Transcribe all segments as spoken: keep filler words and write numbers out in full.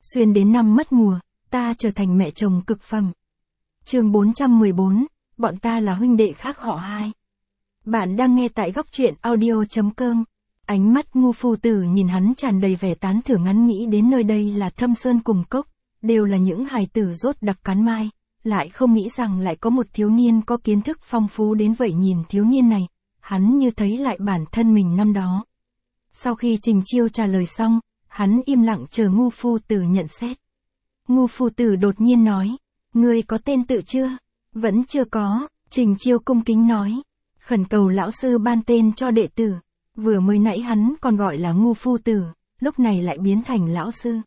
Xuyên đến năm mất mùa, ta trở thành mẹ chồng cực phẩm. Chương bốn trăm mười bốn, bọn ta là huynh đệ khác họ hai. Bạn đang nghe tại góc truyện audio chấm com. Ánh mắt Ngu phu tử nhìn hắn tràn đầy vẻ tán thưởng, ngắn nghĩ đến nơi đây là Thâm Sơn cùng cốc, đều là những hài tử rốt đặc cán mai, lại không nghĩ rằng lại có một thiếu niên có kiến thức phong phú đến vậy. Nhìn thiếu niên này, hắn như thấy lại bản thân mình năm đó. Sau khi Trình Chiêu trả lời xong, hắn im lặng chờ Ngu phu tử nhận xét. Ngu phu tử đột nhiên nói, ngươi có tên tự chưa? Vẫn chưa có, Trình Chiêu cung kính nói, khẩn cầu lão sư ban tên cho đệ tử. Vừa mới nãy hắn còn gọi là Ngu phu tử, lúc này lại biến thành lão sư.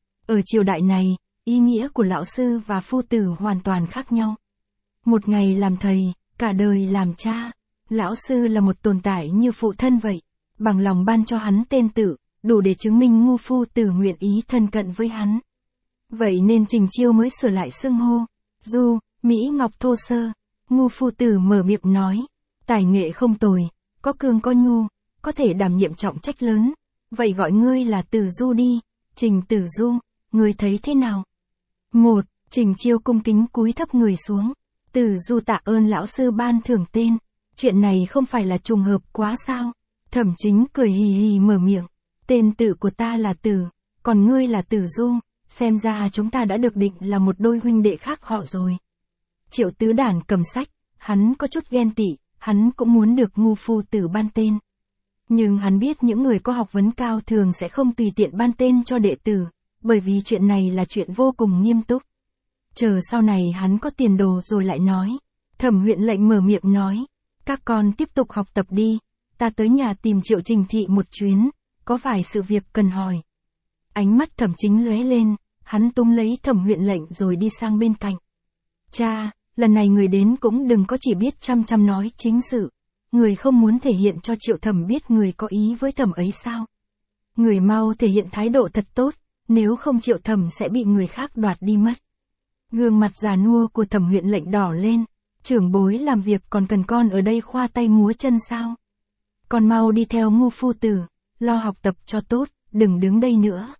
Ở triều đại này, ý nghĩa của lão sư và phu tử hoàn toàn khác nhau. Một ngày làm thầy, cả đời làm cha. Lão sư là một tồn tại như phụ thân vậy, bằng lòng ban cho hắn tên tự, đủ để chứng minh Ngu phu tử nguyện ý thân cận với hắn. Vậy nên Trình Chiêu mới sửa lại xưng hô, Du, Mỹ Ngọc thô sơ. Ngu phu tử mở miệng nói, tài nghệ không tồi, có cương có nhu, có thể đảm nhiệm trọng trách lớn, vậy gọi ngươi là Tử Du đi. Trình Tử Du, ngươi thấy thế nào? Một, Trình Chiêu cung kính cúi thấp người xuống. Tử Du tạ ơn lão sư ban thưởng tên, chuyện này không phải là trùng hợp quá sao? Thẩm Chính cười hì hì mở miệng, tên tự của ta là Tử, còn ngươi là Tử Du, xem ra chúng ta đã được định là một đôi huynh đệ khác họ rồi. Triệu Tứ Đản cầm sách, hắn có chút ghen tị, hắn cũng muốn được Ngu phu tử ban tên. Nhưng hắn biết những người có học vấn cao thường sẽ không tùy tiện ban tên cho đệ tử, bởi vì chuyện này là chuyện vô cùng nghiêm túc. Chờ sau này hắn có tiền đồ rồi lại nói. Thẩm Huyện Lệnh mở miệng nói, các con tiếp tục học tập đi, ta tới nhà tìm Triệu Trình thị một chuyến, có vài sự việc cần hỏi. Ánh mắt Thẩm Chính lóe lên, hắn túm lấy Thẩm Huyện Lệnh rồi đi sang bên cạnh. Cha, lần này người đến cũng đừng có chỉ biết chăm chăm nói chính sự. Người không muốn thể hiện cho Triệu Thẩm biết người có ý với Thẩm ấy sao? Người mau thể hiện thái độ thật tốt, nếu không Triệu Thẩm sẽ bị người khác đoạt đi mất. Gương mặt già nua của Thẩm Huyện Lệnh đỏ lên, trưởng bối làm việc còn cần con ở đây khoa tay múa chân sao? Con mau đi theo Ngu phu tử, lo học tập cho tốt, đừng đứng đây nữa.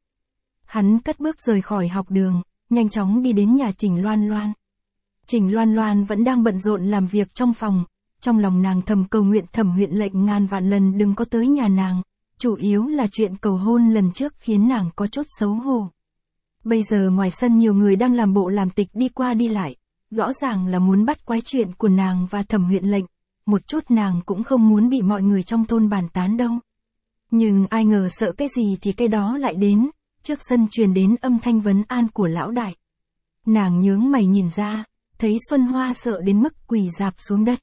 Hắn cất bước rời khỏi học đường, nhanh chóng đi đến nhà Trình Loan Loan. Trình Loan Loan vẫn đang bận rộn làm việc trong phòng. Trong lòng nàng thầm cầu nguyện Thẩm Huyện Lệnh ngàn vạn lần đừng có tới nhà nàng, chủ yếu là chuyện cầu hôn lần trước khiến nàng có chút xấu hổ. Bây giờ ngoài sân nhiều người đang làm bộ làm tịch đi qua đi lại, rõ ràng là muốn bắt quái chuyện của nàng và Thẩm Huyện Lệnh, một chút nàng cũng không muốn bị mọi người trong thôn bàn tán đâu. Nhưng ai ngờ sợ cái gì thì cái đó lại đến, trước sân truyền đến âm thanh vấn an của lão đại. Nàng nhướng mày nhìn ra, thấy Xuân Hoa sợ đến mức quỳ rạp xuống đất.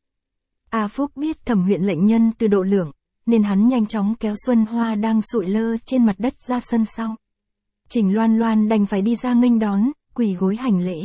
A Phúc biết Thẩm Huyện Lệnh nhân từ độ lượng, nên hắn nhanh chóng kéo Xuân Hoa đang sụi lơ trên mặt đất ra sân sau. Trình Loan Loan đành phải đi ra nghênh đón, quỳ gối hành lễ.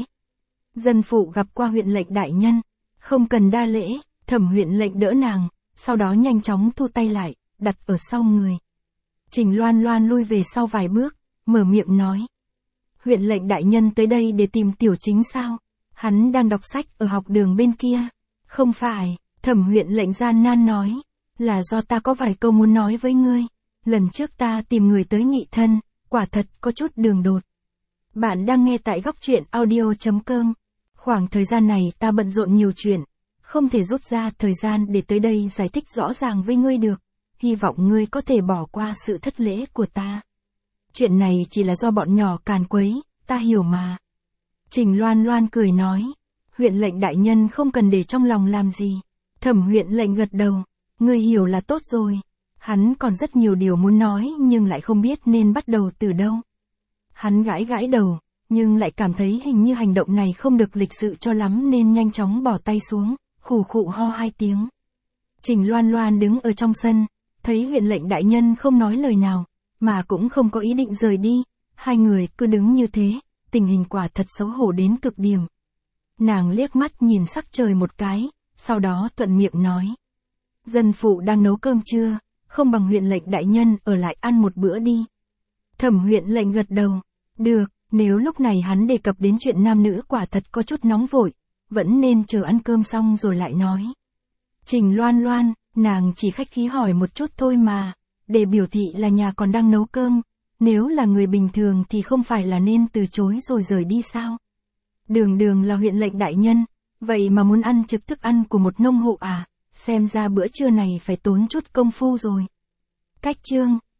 Dân phụ gặp qua Huyện Lệnh đại nhân, không cần đa lễ. Thẩm Huyện Lệnh đỡ nàng, sau đó nhanh chóng thu tay lại, đặt ở sau người. Trình Loan Loan lui về sau vài bước, mở miệng nói. Huyện Lệnh đại nhân tới đây để tìm Tiểu Chính sao? Hắn đang đọc sách ở học đường bên kia. Không phải. Thẩm Huyện Lệnh gian nan nói, là do ta có vài câu muốn nói với ngươi. Lần trước ta tìm người tới nghị thân, quả thật có chút đường đột. Bạn đang nghe tại góc truyện audio chấm com. Khoảng thời gian này ta bận rộn nhiều chuyện, không thể rút ra thời gian để tới đây giải thích rõ ràng với ngươi được. Hy vọng ngươi có thể bỏ qua sự thất lễ của ta. Chuyện này chỉ là do bọn nhỏ càn quấy, ta hiểu mà. Trình Loan Loan cười nói, Huyện Lệnh đại nhân không cần để trong lòng làm gì. Thẩm Huyện Lệnh gật đầu, ngươi hiểu là tốt rồi. Hắn còn rất nhiều điều muốn nói nhưng lại không biết nên bắt đầu từ đâu. Hắn gãi gãi đầu, nhưng lại cảm thấy hình như hành động này không được lịch sự cho lắm nên nhanh chóng bỏ tay xuống, khủ khụ ho hai tiếng. Trình Loan Loan đứng ở trong sân, thấy Huyện Lệnh đại nhân không nói lời nào, mà cũng không có ý định rời đi. Hai người cứ đứng như thế, tình hình quả thật xấu hổ đến cực điểm. Nàng liếc mắt nhìn sắc trời một cái. Sau đó thuận miệng nói. Dân phụ đang nấu cơm trưa, không bằng Huyện Lệnh đại nhân ở lại ăn một bữa đi. Thẩm Huyện Lệnh gật đầu. Được, nếu lúc này hắn đề cập đến chuyện nam nữ quả thật có chút nóng vội, vẫn nên chờ ăn cơm xong rồi lại nói. Trình Loan Loan, nàng chỉ khách khí hỏi một chút thôi mà, để biểu thị là nhà còn đang nấu cơm, Nếu là người bình thường thì không phải là nên từ chối rồi rời đi sao? Đường đường là huyện lệnh đại nhân, vậy mà muốn ăn trực thức ăn của một nông hộ à, xem ra bữa trưa này phải tốn chút công phu rồi. Cách chương